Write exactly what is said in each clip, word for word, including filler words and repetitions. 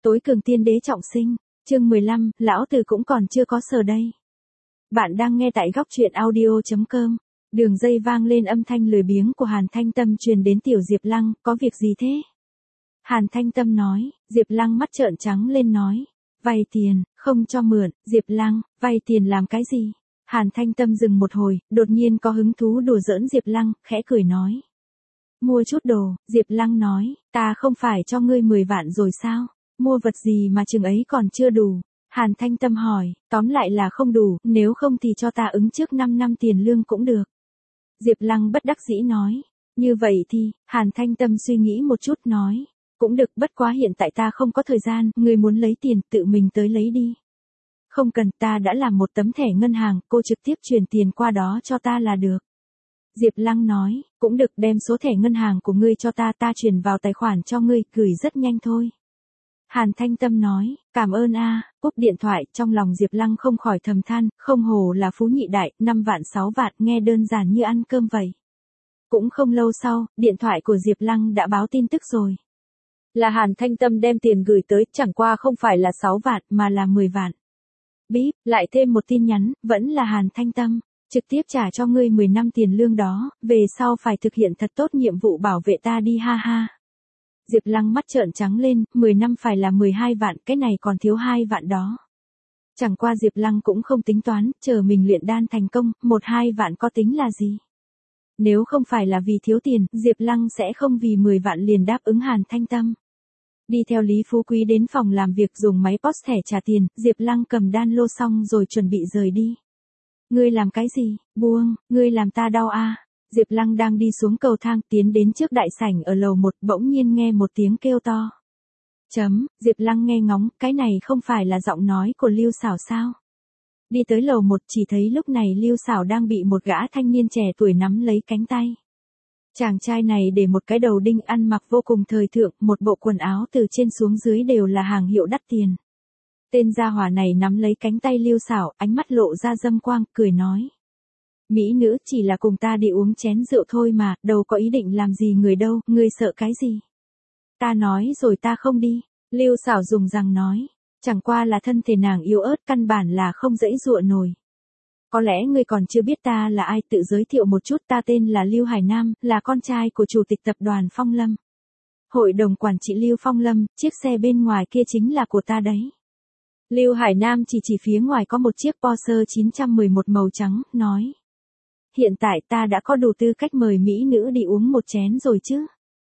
Tối cường tiên đế trọng sinh, chương mười lăm, lão tử cũng còn chưa có sờ đây. Bạn đang nghe tại góc truyện audio.com, đường dây vang lên âm thanh lười biếng của Hàn Thanh Tâm truyền đến Tiểu Diệp Lăng, có việc gì thế? Hàn Thanh Tâm nói, Diệp Lăng mắt trợn trắng lên nói, vay tiền, không cho mượn, Diệp Lăng, vay tiền làm cái gì? Hàn Thanh Tâm dừng một hồi, đột nhiên có hứng thú đùa giỡn Diệp Lăng, khẽ cười nói. Mua chút đồ, Diệp Lăng nói, ta không phải cho ngươi mười vạn rồi sao? Mua vật gì mà chừng ấy còn chưa đủ? Hàn Thanh Tâm hỏi, tóm lại là không đủ, nếu không thì cho ta ứng trước năm năm tiền lương cũng được. Diệp Lăng bất đắc dĩ nói, như vậy thì, Hàn Thanh Tâm suy nghĩ một chút nói, cũng được, bất quá hiện tại ta không có thời gian, ngươi muốn lấy tiền tự mình tới lấy đi. Không cần, ta đã làm một tấm thẻ ngân hàng, cô trực tiếp chuyển tiền qua đó cho ta là được. Diệp Lăng nói, cũng được, đem số thẻ ngân hàng của ngươi cho ta, ta chuyển vào tài khoản cho ngươi, gửi rất nhanh thôi. Hàn Thanh Tâm nói, cảm ơn a, cúp điện thoại, trong lòng Diệp Lăng không khỏi thầm than, không hồ là phú nhị đại, năm vạn sáu vạn, nghe đơn giản như ăn cơm vậy. Cũng không lâu sau, điện thoại của Diệp Lăng đã báo tin tức rồi. Là Hàn Thanh Tâm đem tiền gửi tới, chẳng qua không phải là sáu vạn mà là mười vạn. Bíp, lại thêm một tin nhắn, vẫn là Hàn Thanh Tâm, trực tiếp trả cho ngươi mười năm tiền lương đó, về sau phải thực hiện thật tốt nhiệm vụ bảo vệ ta đi ha ha. Diệp Lăng mắt trợn trắng lên, mười năm phải là mười hai vạn, cái này còn thiếu hai vạn đó. Chẳng qua Diệp Lăng cũng không tính toán, chờ mình luyện đan thành công, một hai vạn có tính là gì. Nếu không phải là vì thiếu tiền, Diệp Lăng sẽ không vì mười vạn liền đáp ứng Hàn Thanh Tâm. Đi theo Lý Phú Quý đến phòng làm việc dùng máy pê ô ét thẻ trả tiền, Diệp Lăng cầm đan lô xong rồi chuẩn bị rời đi. Ngươi làm cái gì, buông, ngươi làm ta đau a. Diệp Lăng đang đi xuống cầu thang tiến đến trước đại sảnh ở lầu một, bỗng nhiên nghe một tiếng kêu to. Chấm, Diệp Lăng nghe ngóng, cái này không phải là giọng nói của Lưu Sảo sao? Đi tới lầu một chỉ thấy lúc này Lưu Sảo đang bị một gã thanh niên trẻ tuổi nắm lấy cánh tay. Chàng trai này để một cái đầu đinh ăn mặc vô cùng thời thượng, một bộ quần áo từ trên xuống dưới đều là hàng hiệu đắt tiền. Tên gia hỏa này nắm lấy cánh tay Lưu Sảo, ánh mắt lộ ra dâm quang, cười nói. Mỹ nữ chỉ là cùng ta đi uống chén rượu thôi mà, đâu có ý định làm gì người đâu, ngươi sợ cái gì? Ta nói rồi ta không đi, Lưu Sảo dùng răng nói, chẳng qua là thân thể nàng yếu ớt căn bản là không dễ dụa nổi. Có lẽ ngươi còn chưa biết ta là ai, tự giới thiệu một chút, ta tên là Lưu Hải Nam, là con trai của chủ tịch tập đoàn Phong Lâm. Hội đồng quản trị Lưu Phong Lâm, chiếc xe bên ngoài kia chính là của ta đấy. Lưu Hải Nam chỉ chỉ phía ngoài có một chiếc Porsche chín một một màu trắng, nói. Hiện tại ta đã có đủ tư cách mời mỹ nữ đi uống một chén rồi chứ.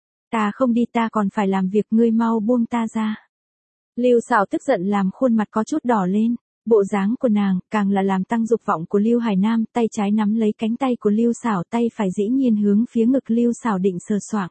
Ta không đi, ta còn phải làm việc, ngươi mau buông ta ra. Lưu Sảo tức giận làm khuôn mặt có chút đỏ lên, bộ dáng của nàng càng là làm tăng dục vọng của Lưu Hải Nam, tay trái nắm lấy cánh tay của Lưu Sảo, tay phải dĩ nhiên hướng phía ngực Lưu Sảo định sờ soạng.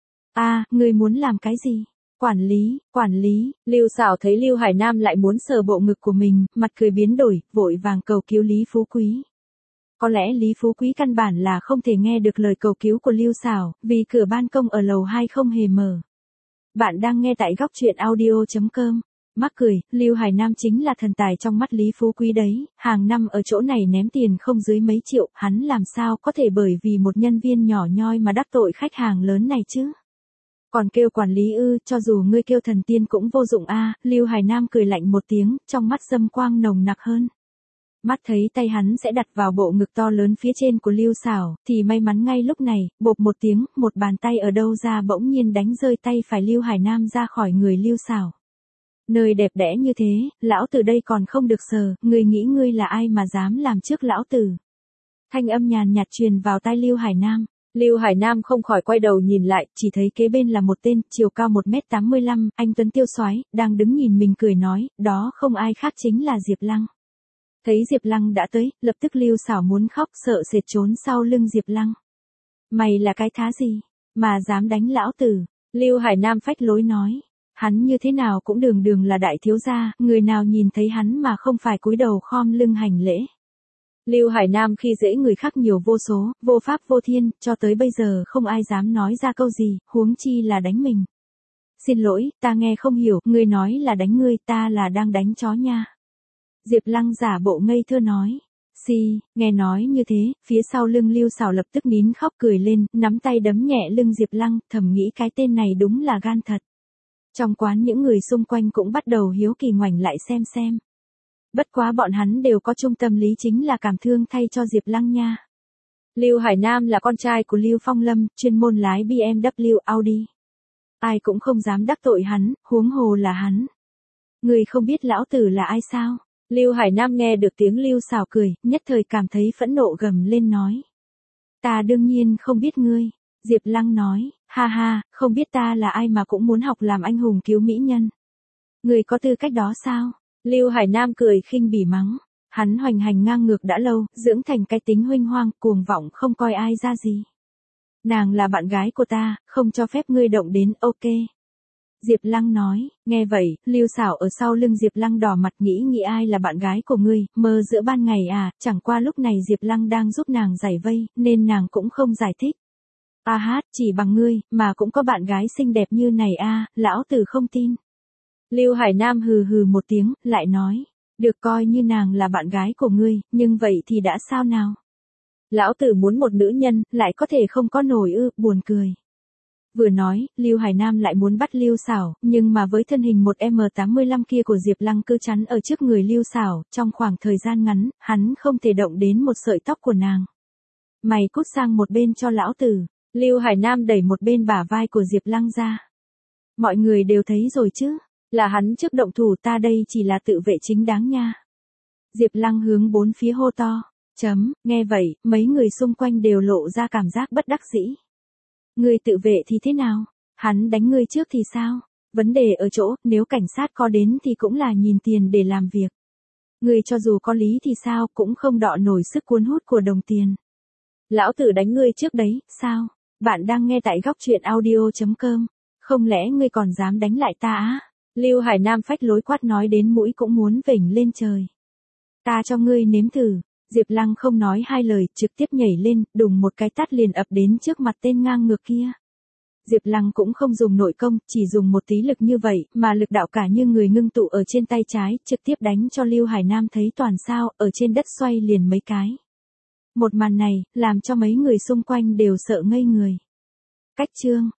A, ngươi muốn làm cái gì? Quản lý, quản lý, Lưu Sảo thấy Lưu Hải Nam lại muốn sờ bộ ngực của mình, mặt cười biến đổi, vội vàng cầu cứu Lý Phú Quý. Có lẽ Lý Phú Quý căn bản là không thể nghe được lời cầu cứu của Lưu Sảo, vì cửa ban công ở lầu hai không hề mở. Bạn đang nghe tại góc truyện audio.com. Mắc cười, Lưu Hải Nam chính là thần tài trong mắt Lý Phú Quý đấy, hàng năm ở chỗ này ném tiền không dưới mấy triệu, hắn làm sao có thể bởi vì một nhân viên nhỏ nhoi mà đắc tội khách hàng lớn này chứ? Còn kêu quản lý ư, cho dù ngươi kêu thần tiên cũng vô dụng a. Lưu Hải Nam cười lạnh một tiếng, trong mắt dâm quang nồng nặc hơn. Mắt thấy tay hắn sẽ đặt vào bộ ngực to lớn phía trên của Lưu Sảo, thì may mắn ngay lúc này, bộp một tiếng, một bàn tay ở đâu ra bỗng nhiên đánh rơi tay phải Lưu Hải Nam ra khỏi người Lưu Sảo. Nơi đẹp đẽ như thế, lão tử đây còn không được sờ, ngươi nghĩ ngươi là ai mà dám làm trước lão tử? Thanh âm nhàn nhạt truyền vào tai Lưu Hải Nam. Lưu Hải Nam không khỏi quay đầu nhìn lại, chỉ thấy kế bên là một tên, chiều cao một mét tám mươi lăm, anh tuấn tiêu soái, đang đứng nhìn mình cười nói, đó không ai khác chính là Diệp Lăng. Thấy Diệp Lăng đã tới, lập tức Lưu Sảo muốn khóc, sợ sệt trốn sau lưng Diệp Lăng. Mày là cái thá gì, mà dám đánh lão tử? Lưu Hải Nam phách lối nói. Hắn như thế nào cũng đường đường là đại thiếu gia, người nào nhìn thấy hắn mà không phải cúi đầu khom lưng hành lễ. Lưu Hải Nam khi dễ người khác nhiều vô số, vô pháp vô thiên, cho tới bây giờ không ai dám nói ra câu gì, huống chi là đánh mình. Xin lỗi, ta nghe không hiểu, ngươi nói là đánh ngươi, ta là đang đánh chó nha. Diệp Lăng giả bộ ngây thơ nói. Si, nghe nói như thế, phía sau lưng Lưu Sảo lập tức nín khóc cười lên, nắm tay đấm nhẹ lưng Diệp Lăng, thầm nghĩ cái tên này đúng là gan thật. Trong quán những người xung quanh cũng bắt đầu hiếu kỳ ngoảnh lại xem xem. Bất quá bọn hắn đều có chung tâm lý chính là cảm thương thay cho Diệp Lăng nha. Lưu Hải Nam là con trai của Lưu Phong Lâm, chuyên môn lái bê em vê, Audi. Ai cũng không dám đắc tội hắn, huống hồ là hắn. Người không biết lão tử là ai sao? Lưu Hải Nam nghe được tiếng Lưu Sảo cười, nhất thời cảm thấy phẫn nộ gầm lên nói. Ta đương nhiên không biết ngươi. Diệp Lăng nói, ha ha, không biết ta là ai mà cũng muốn học làm anh hùng cứu mỹ nhân. Người có tư cách đó sao? Lưu Hải Nam cười khinh bỉ mắng. Hắn hoành hành ngang ngược đã lâu, dưỡng thành cái tính huênh hoang, cuồng vọng không coi ai ra gì. Nàng là bạn gái của ta, không cho phép ngươi động đến, ok. Diệp Lăng nói, nghe vậy, Lưu Sảo ở sau lưng Diệp Lăng đỏ mặt nghĩ nghĩ ai là bạn gái của ngươi, mơ giữa ban ngày à, chẳng qua lúc này Diệp Lăng đang giúp nàng giải vây, nên nàng cũng không giải thích. A hát, chỉ bằng ngươi, mà cũng có bạn gái xinh đẹp như này a, lão tử không tin. Lưu Hải Nam hừ hừ một tiếng, lại nói, được coi như nàng là bạn gái của ngươi, nhưng vậy thì đã sao nào? Lão tử muốn một nữ nhân, lại có thể không có nổi ư, buồn cười. Vừa nói, Lưu Hải Nam lại muốn bắt Lưu Sảo, nhưng mà với thân hình một em tám mươi lăm kia của Diệp Lăng cứ chắn ở trước người Lưu Sảo, trong khoảng thời gian ngắn, hắn không thể động đến một sợi tóc của nàng. Mày cút sang một bên cho lão tử. Lưu Hải Nam đẩy một bên bả vai của Diệp Lăng ra. Mọi người đều thấy rồi chứ, là hắn trước động thủ, ta đây chỉ là tự vệ chính đáng nha. Diệp Lăng hướng bốn phía hô to. Chấm, nghe vậy, mấy người xung quanh đều lộ ra cảm giác bất đắc dĩ. Ngươi tự vệ thì thế nào? Hắn đánh ngươi trước thì sao? Vấn đề ở chỗ, nếu cảnh sát có đến thì cũng là nhìn tiền để làm việc. Ngươi cho dù có lý thì sao, cũng không đọ nổi sức cuốn hút của đồng tiền. Lão tử đánh ngươi trước đấy, sao? Bạn đang nghe tại góc truyện audio chấm com. Không lẽ ngươi còn dám đánh lại ta á? Lưu Hải Nam phách lối quát nói đến mũi cũng muốn vểnh lên trời. Ta cho ngươi nếm thử. Diệp Lăng không nói hai lời, trực tiếp nhảy lên, đùng một cái tát liền ập đến trước mặt tên ngang ngược kia. Diệp Lăng cũng không dùng nội công, chỉ dùng một tí lực như vậy, mà lực đạo cả như người ngưng tụ ở trên tay trái, trực tiếp đánh cho Lưu Hải Nam thấy toàn sao, ở trên đất xoay liền mấy cái. Một màn này, làm cho mấy người xung quanh đều sợ ngây người. Cách chương